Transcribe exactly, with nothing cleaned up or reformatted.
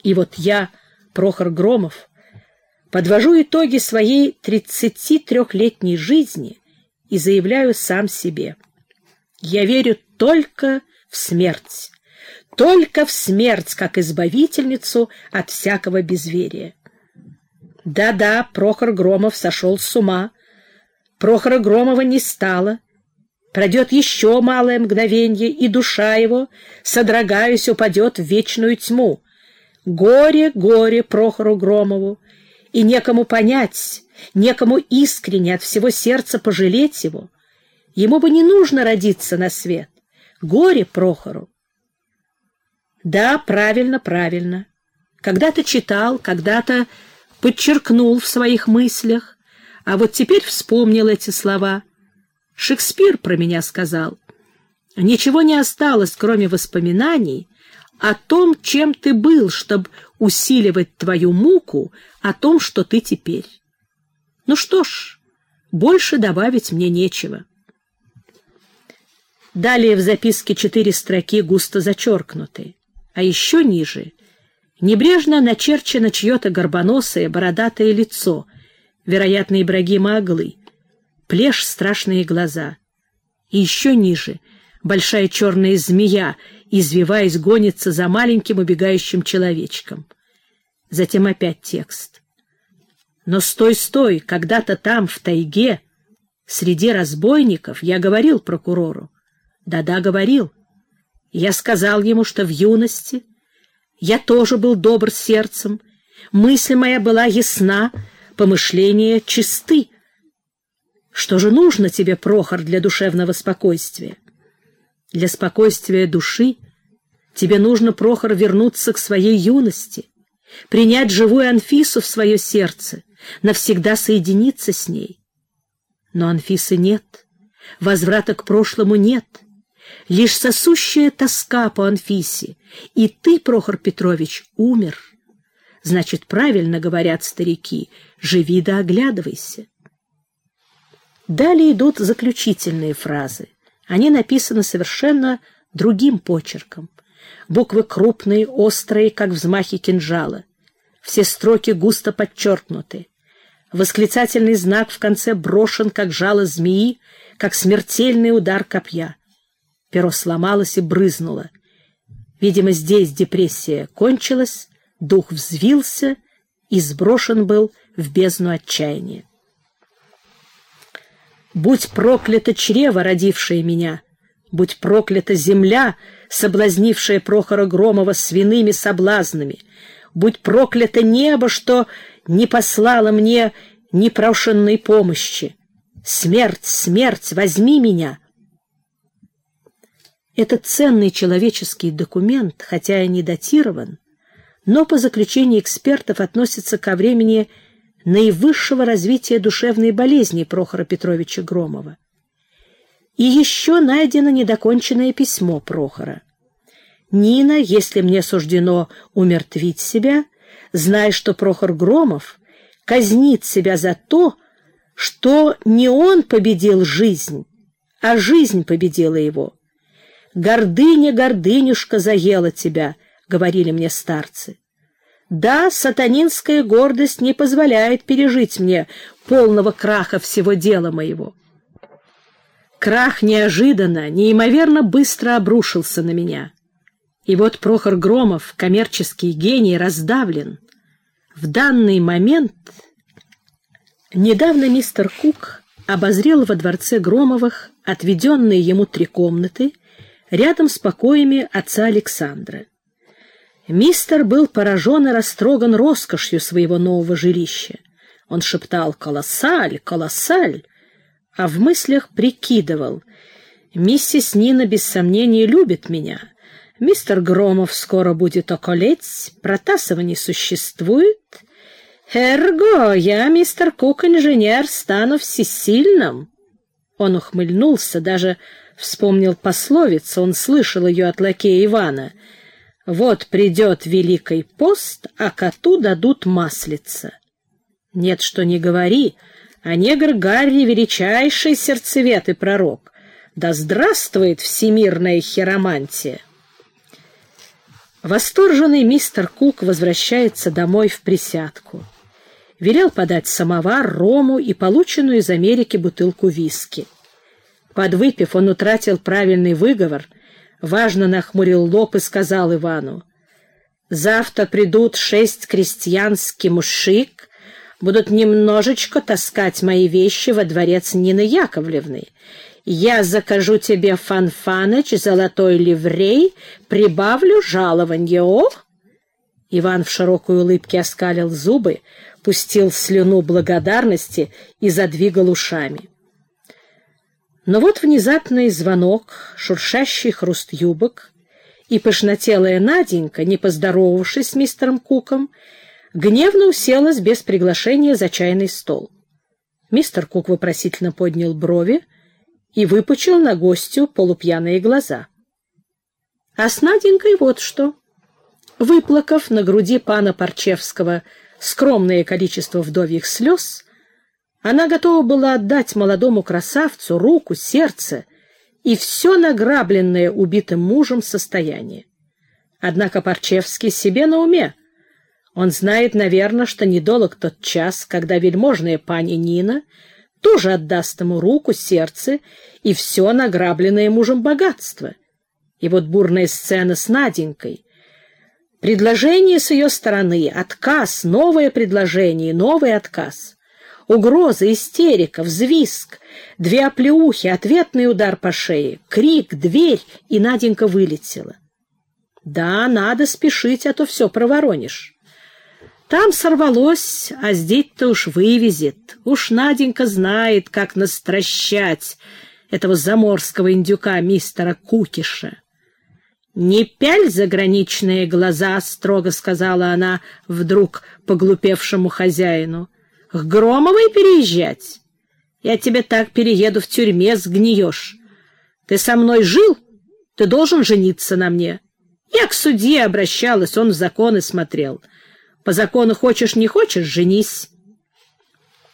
И вот я, Прохор Громов, подвожу итоги своей тридцатитрёхлетней жизни и заявляю сам себе: я верю только в смерть, только в смерть как избавительницу от всякого безверия. Да-да, Прохор Громов сошел с ума. Прохора Громова не стало. Пройдет еще малое мгновенье, и душа его, содрогаясь, упадет в вечную тьму. Горе, горе Прохору Громову, и некому понять, некому искренне от всего сердца пожалеть его. Ему бы не нужно родиться на свет. Горе Прохору. Да, правильно, правильно. Когда-то читал, когда-то подчеркнул в своих мыслях, а вот теперь вспомнил эти слова. Шекспир про меня сказал: ничего не осталось, кроме воспоминаний о том, чем ты был, чтобы усиливать твою муку о том, что ты теперь. Ну что ж, больше добавить мне нечего. Далее в записке четыре строки густо зачеркнуты, а еще ниже небрежно начерчено чье-то горбоносое бородатое лицо, вероятно, Ибрагима Аглы, плешь страшные глаза. И еще ниже большая черная змея, извиваясь, гонится за маленьким убегающим человечком. Затем опять текст. Но стой, стой, когда-то там, в тайге, среди разбойников, я говорил прокурору. Да-да, говорил. Я сказал ему, что в юности я тоже был добр сердцем, мысль моя была ясна, помышления чисты. Что же нужно тебе, Прохор, для душевного спокойствия? Для спокойствия души тебе нужно, Прохор, вернуться к своей юности, принять живую Анфису в свое сердце, навсегда соединиться с ней. Но Анфисы нет, возврата к прошлому нет, лишь сосущая тоска по Анфисе, и ты, Прохор Петрович, умер. Значит, правильно говорят старики: живи да оглядывайся. Далее идут заключительные фразы. Они написаны совершенно другим почерком. Буквы крупные, острые, как взмахи кинжала. Все строки густо подчеркнуты. Восклицательный знак в конце брошен, как жало змеи, как смертельный удар копья. Перо сломалось и брызнуло. Видимо, здесь депрессия кончилась, дух взвился и сброшен был в бездну отчаяния. Будь проклято чрево, родившее меня, будь проклята земля, соблазнившая Прохора Громова свиными соблазнами, будь проклято небо, что не послало мне непрошенной помощи. Смерть, смерть, возьми меня. Этот ценный человеческий документ, хотя и не датирован, но по заключению экспертов относится ко времени наивысшего развития душевной болезни Прохора Петровича Громова. И еще найдено недоконченное письмо Прохора. «Нина, если мне суждено умертвить себя, знай, что Прохор Громов казнит себя за то, что не он победил жизнь, а жизнь победила его. Гордыня, гордынюшка, заела тебя», — говорили мне старцы. Да, сатанинская гордость не позволяет пережить мне полного краха всего дела моего. Крах неожиданно, неимоверно быстро обрушился на меня. И вот Прохор Громов, коммерческий гений, раздавлен. В данный момент недавно мистер Кук обозрел во дворце Громовых отведенные ему три комнаты рядом с покоями отца Александра. Мистер был поражен и растроган роскошью своего нового жилища. Он шептал «Колоссаль! Колоссаль!», а в мыслях прикидывал: «Миссис Нина без сомнения любит меня. Мистер Громов скоро будет околеть, Протасова не существует. Эрго, я, мистер Кук, инженер, стану всесильным». Он ухмыльнулся, даже вспомнил пословицу, он слышал ее от лакея Ивана: «Вот придет Великий пост, а коту дадут маслица». Нет, что не говори, а негр Гарри — величайший сердцевет и пророк. Да здравствует всемирная хиромантия! Восторженный мистер Кук возвращается домой в присядку. Велел подать самовар, рому и полученную из Америки бутылку виски. Подвыпив, он утратил правильный выговор, важно нахмурил лоб и сказал Ивану: «Завтра придут шесть крестьянский мужик, будут немножечко таскать мои вещи во дворец Нины Яковлевны. Я закажу тебе, Фанфаныч, золотой ливрей, прибавлю жалованье, о!» Иван в широкой улыбке оскалил зубы, пустил слюну благодарности и задвигал ушами. Но вот внезапный звонок, шуршащий хруст юбок, и пышнотелая Наденька, не поздоровавшись с мистером Куком, гневно уселась без приглашения за чайный стол. Мистер Кук вопросительно поднял брови и выпучил на гостью полупьяные глаза. А с Наденькой вот что. Выплакав на груди пана Парчевского скромное количество вдовьих слез, она готова была отдать молодому красавцу руку, сердце и все награбленное убитым мужем состояние. Однако Парчевский себе на уме. Он знает, наверное, что недолг тот час, когда вельможная пани Нина тоже отдаст ему руку, сердце и все награбленное мужем богатство. И вот бурная сцена с Наденькой. Предложение с ее стороны, отказ, новое предложение, новый отказ. Угроза, истерика, взвизг, две оплеухи, ответный удар по шее, крик, дверь, и Наденька вылетела. Да, надо спешить, а то все проворонишь. Там сорвалось, а здесь-то уж вывезет. Уж Наденька знает, как настращать этого заморского индюка мистера Кукиша. «Не пяль заграничные глаза», — строго сказала она вдруг поглупевшему хозяину. «К Громовой переезжать? Я тебе так перееду, в тюрьме сгниешь. Ты со мной жил? Ты должен жениться на мне. Я к судье обращалась, он в законы смотрел. По закону хочешь не хочешь — женись.